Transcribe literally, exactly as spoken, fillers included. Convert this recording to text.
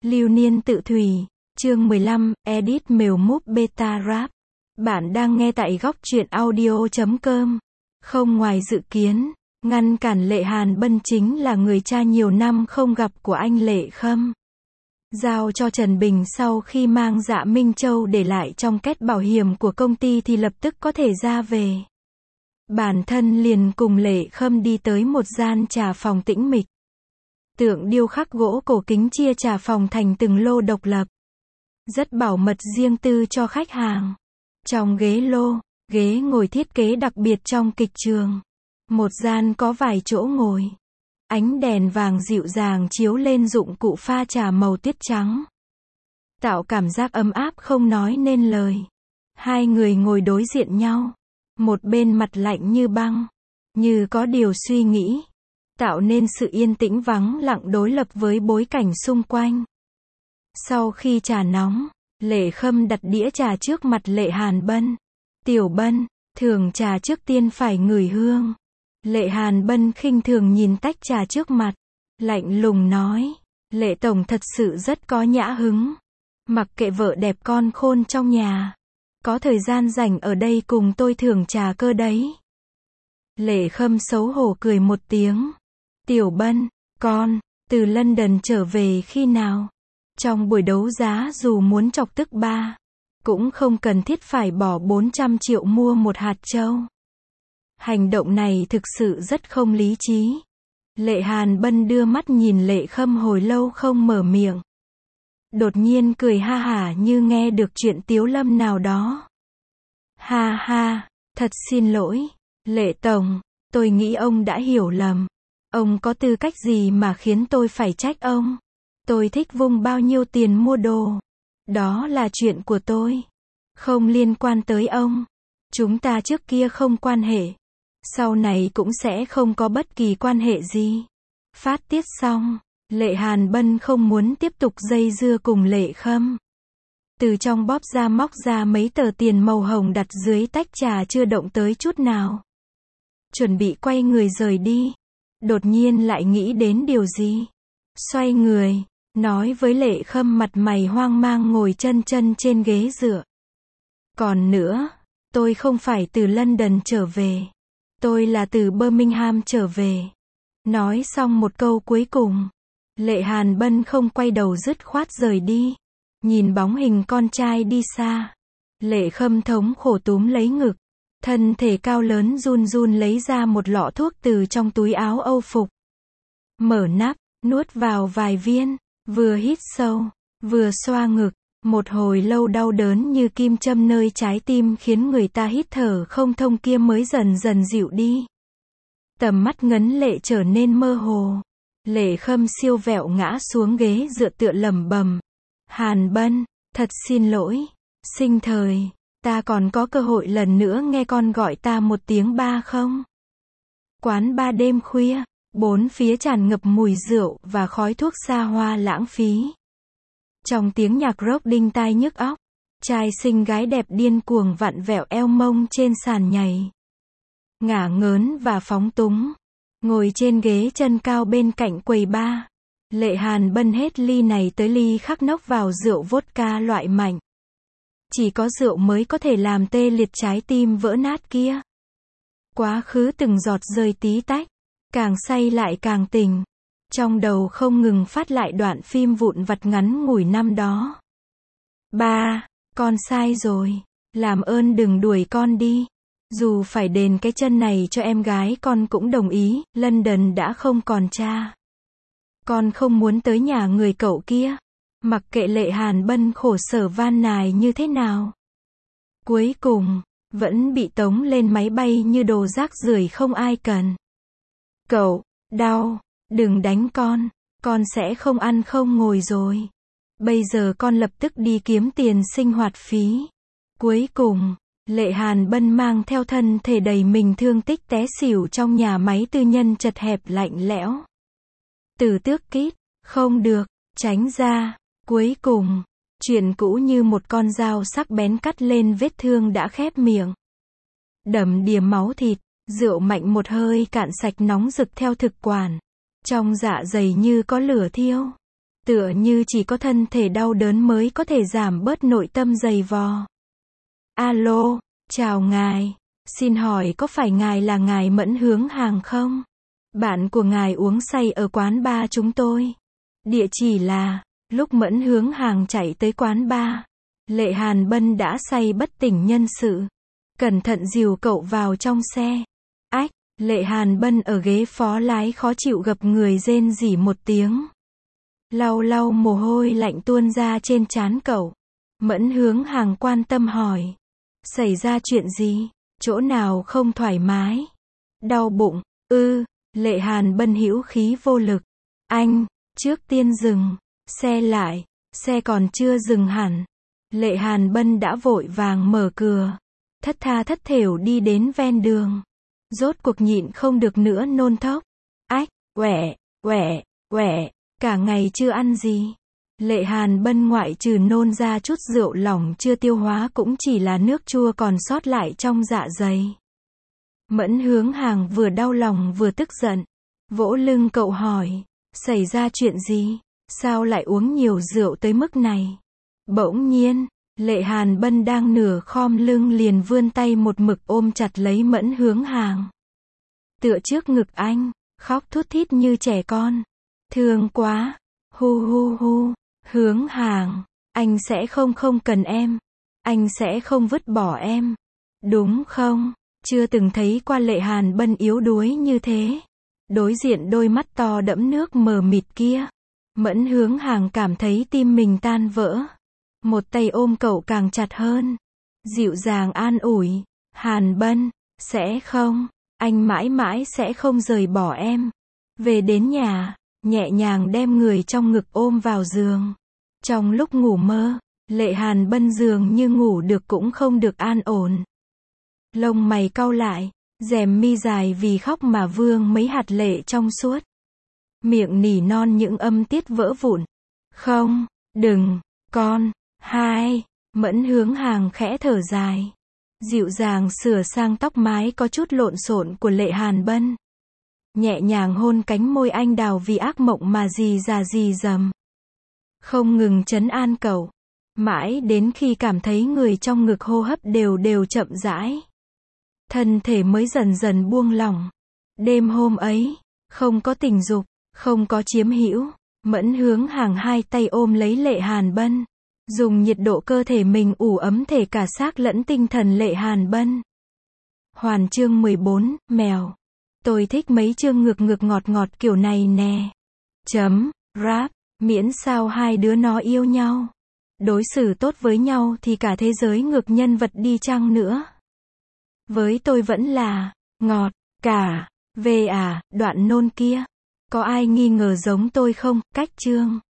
Lưu niên tự thủy, chương mười lăm, edit mèo múp beta rap. Bạn đang nghe tại góc truyện audio chấm com. Không ngoài dự kiến, ngăn cản Lệ Hàn Bân chính là người cha nhiều năm không gặp của anh Lệ Khâm. Giao cho Trần Bình sau khi mang Dạ Minh Châu để lại trong két bảo hiểm của công ty thì lập tức có thể ra về. Bản thân liền cùng Lệ Khâm đi tới một gian trà phòng tĩnh mịch. Tượng điêu khắc gỗ cổ kính chia trà phòng thành từng lô độc lập. Rất bảo mật riêng tư cho khách hàng. Trong ghế lô, ghế ngồi thiết kế đặc biệt trong kịch trường. Một gian có vài chỗ ngồi. Ánh đèn vàng dịu dàng chiếu lên dụng cụ pha trà màu tuyết trắng. Tạo cảm giác ấm áp không nói nên lời. Hai người ngồi đối diện nhau. Một bên mặt lạnh như băng. Như có điều suy nghĩ. Tạo nên sự yên tĩnh vắng lặng đối lập với bối cảnh xung quanh. Sau khi trà nóng, Lệ Khâm đặt đĩa trà trước mặt Lệ Hàn Bân. Tiểu Bân, thường trà trước tiên phải ngửi hương. Lệ Hàn Bân khinh thường nhìn tách trà trước mặt. Lạnh lùng nói, Lệ Tổng thật sự rất có nhã hứng. Mặc kệ vợ đẹp con khôn trong nhà. Có thời gian rảnh ở đây cùng tôi thưởng trà cơ đấy. Lệ Khâm xấu hổ cười một tiếng. Tiểu Bân, con, từ London trở về khi nào? Trong buổi đấu giá dù muốn chọc tức ba, cũng không cần thiết phải bỏ bốn trăm triệu mua một hạt châu. Hành động này thực sự rất không lý trí. Lệ Hàn Bân đưa mắt nhìn Lệ Khâm hồi lâu không mở miệng. Đột nhiên cười ha hả như nghe được chuyện tiếu lâm nào đó. Ha ha, thật xin lỗi, Lệ Tổng, tôi nghĩ ông đã hiểu lầm. Ông có tư cách gì mà khiến tôi phải trách ông? Tôi thích vung bao nhiêu tiền mua đồ. Đó là chuyện của tôi. Không liên quan tới ông. Chúng ta trước kia không quan hệ. Sau này cũng sẽ không có bất kỳ quan hệ gì. Phát tiết xong, Lệ Hàn Bân không muốn tiếp tục dây dưa cùng Lệ Khâm. Từ trong bóp ra móc ra mấy tờ tiền màu hồng đặt dưới tách trà chưa động tới chút nào. Chuẩn bị quay người rời đi. Đột nhiên lại nghĩ đến điều gì. Xoay người, nói với Lệ Khâm mặt mày hoang mang ngồi chân chân trên ghế dựa. Còn nữa, tôi không phải từ London trở về. Tôi là từ Birmingham trở về. Nói xong một câu cuối cùng. Lệ Hàn Bân không quay đầu dứt khoát rời đi. Nhìn bóng hình con trai đi xa. Lệ Khâm thống khổ túm lấy ngực. Thân thể cao lớn run run lấy ra một lọ thuốc từ trong túi áo âu phục. Mở nắp, nuốt vào vài viên, vừa hít sâu, vừa xoa ngực. Một hồi lâu đau đớn như kim châm nơi trái tim khiến người ta hít thở không thông kia mới dần dần dịu đi. Tầm mắt ngấn lệ trở nên mơ hồ. Lệ Khâm siêu vẹo ngã xuống ghế dựa tựa lẩm bẩm. Hàn Bân, thật xin lỗi, sinh thời. Ta còn có cơ hội lần nữa nghe con gọi ta một tiếng ba không? Quán ba đêm khuya, bốn phía tràn ngập mùi rượu và khói thuốc xa hoa lãng phí. Trong tiếng nhạc rock đinh tai nhức óc, trai xinh gái đẹp điên cuồng vặn vẹo eo mông trên sàn nhảy. Ngả ngớn và phóng túng, ngồi trên ghế chân cao bên cạnh quầy bar. Lệ Hàn Bân hết ly này tới ly khác nốc vào rượu vodka loại mạnh. Chỉ có rượu mới có thể làm tê liệt trái tim vỡ nát kia. Quá khứ từng giọt rơi tí tách, càng say lại càng tỉnh. Trong đầu không ngừng phát lại đoạn phim vụn vặt ngắn ngủi năm đó. Ba, con sai rồi, làm ơn đừng đuổi con đi. Dù phải đền cái chân này cho em gái con cũng đồng ý, London đã không còn cha. Con không muốn tới nhà người cậu kia. Mặc kệ Lệ Hàn Bân khổ sở van nài như thế nào. Cuối cùng, vẫn bị tống lên máy bay như đồ rác rưởi không ai cần. Cậu, đau, đừng đánh con, con sẽ không ăn không ngồi rồi. Bây giờ con lập tức đi kiếm tiền sinh hoạt phí. Cuối cùng, Lệ Hàn Bân mang theo thân thể đầy mình thương tích té xỉu trong nhà máy tư nhân chật hẹp lạnh lẽo. Từ tước kít, không được, tránh ra. Cuối cùng, chuyện cũ như một con dao sắc bén cắt lên vết thương đã khép miệng. Đầm đìa máu thịt, rượu mạnh một hơi cạn sạch nóng rực theo thực quản. Trong dạ dày như có lửa thiêu. Tựa như chỉ có thân thể đau đớn mới có thể giảm bớt nội tâm dày vò. Alo, chào ngài. Xin hỏi có phải ngài là ngài Mẫn Hướng Hàng không? Bạn của ngài uống say ở quán bar chúng tôi. Địa chỉ là, lúc Mẫn Hướng Hàng chạy tới quán bar, Lệ Hàn Bân đã say bất tỉnh nhân sự. Cẩn thận dìu cậu vào trong xe. Ách, Lệ Hàn Bân ở ghế phó lái khó chịu gập người rên rỉ một tiếng. Lau lau mồ hôi lạnh tuôn ra trên trán cậu. Mẫn Hướng Hàng quan tâm hỏi. Xảy ra chuyện gì? Chỗ nào không thoải mái? Đau bụng, ư, Lệ Hàn Bân hữu khí vô lực. Anh, trước tiên dừng, xe lại, xe còn chưa dừng hẳn. Lệ Hàn Bân đã vội vàng mở cửa. Thất tha thất thểu đi đến ven đường. Rốt cuộc nhịn không được nữa nôn thốc. Ách, quẻ, quẻ, quẻ, cả ngày chưa ăn gì. Lệ Hàn Bân ngoại trừ nôn ra chút rượu lỏng chưa tiêu hóa cũng chỉ là nước chua còn sót lại trong dạ dày. Mẫn Hướng Hàng vừa đau lòng vừa tức giận. Vỗ lưng cậu hỏi. Xảy ra chuyện gì? Sao lại uống nhiều rượu tới mức này? Bỗng nhiên, Lệ Hàn Bân đang nửa khom lưng liền vươn tay một mực ôm chặt lấy Mẫn Hướng Hàng. Tựa trước ngực anh, khóc thút thít như trẻ con. Thương quá. Hu hu hu. Hướng Hàng, anh sẽ không không cần em. Anh sẽ không vứt bỏ em. Đúng không? Chưa từng thấy qua Lệ Hàn Bân yếu đuối như thế. Đối diện đôi mắt to đẫm nước mờ mịt kia. Mẫn Hướng Hàng cảm thấy tim mình tan vỡ. Một tay ôm cậu càng chặt hơn. Dịu dàng an ủi. Hàn Bân, sẽ không. Anh mãi mãi sẽ không rời bỏ em. Về đến nhà, nhẹ nhàng đem người trong ngực ôm vào giường. Trong lúc ngủ mơ, Lệ Hàn Bân dường như ngủ được cũng không được an ổn. Lông mày cau lại, rèm mi dài vì khóc mà vương mấy hạt lệ trong suốt. Miệng nỉ non những âm tiết vỡ vụn. Không, đừng, con, hai. Mẫn Hướng Hàng khẽ thở dài. Dịu dàng sửa sang tóc mái có chút lộn xộn của Lệ Hàn Bân. Nhẹ nhàng hôn cánh môi anh đào vì ác mộng mà rì già rì rầm. Không ngừng trấn an cậu. Mãi đến khi cảm thấy người trong ngực hô hấp đều đều chậm rãi. Thân thể mới dần dần buông lỏng. Đêm hôm ấy, không có tình dục, không có chiếm hữu. Mẫn Hướng Hàng hai tay ôm lấy Lệ Hàn Bân. Dùng nhiệt độ cơ thể mình ủ ấm thể cả xác lẫn tinh thần Lệ Hàn Bân. Hoàn chương mười bốn, mèo. Tôi thích mấy chương ngược ngược ngọt ngọt kiểu này nè. Chấm, rap, miễn sao hai đứa nó yêu nhau. Đối xử tốt với nhau thì cả thế giới ngược nhân vật đi chăng nữa. Với tôi vẫn là, ngọt, cả, về à, đoạn nôn kia. Có ai nghi ngờ giống tôi không, cách chương.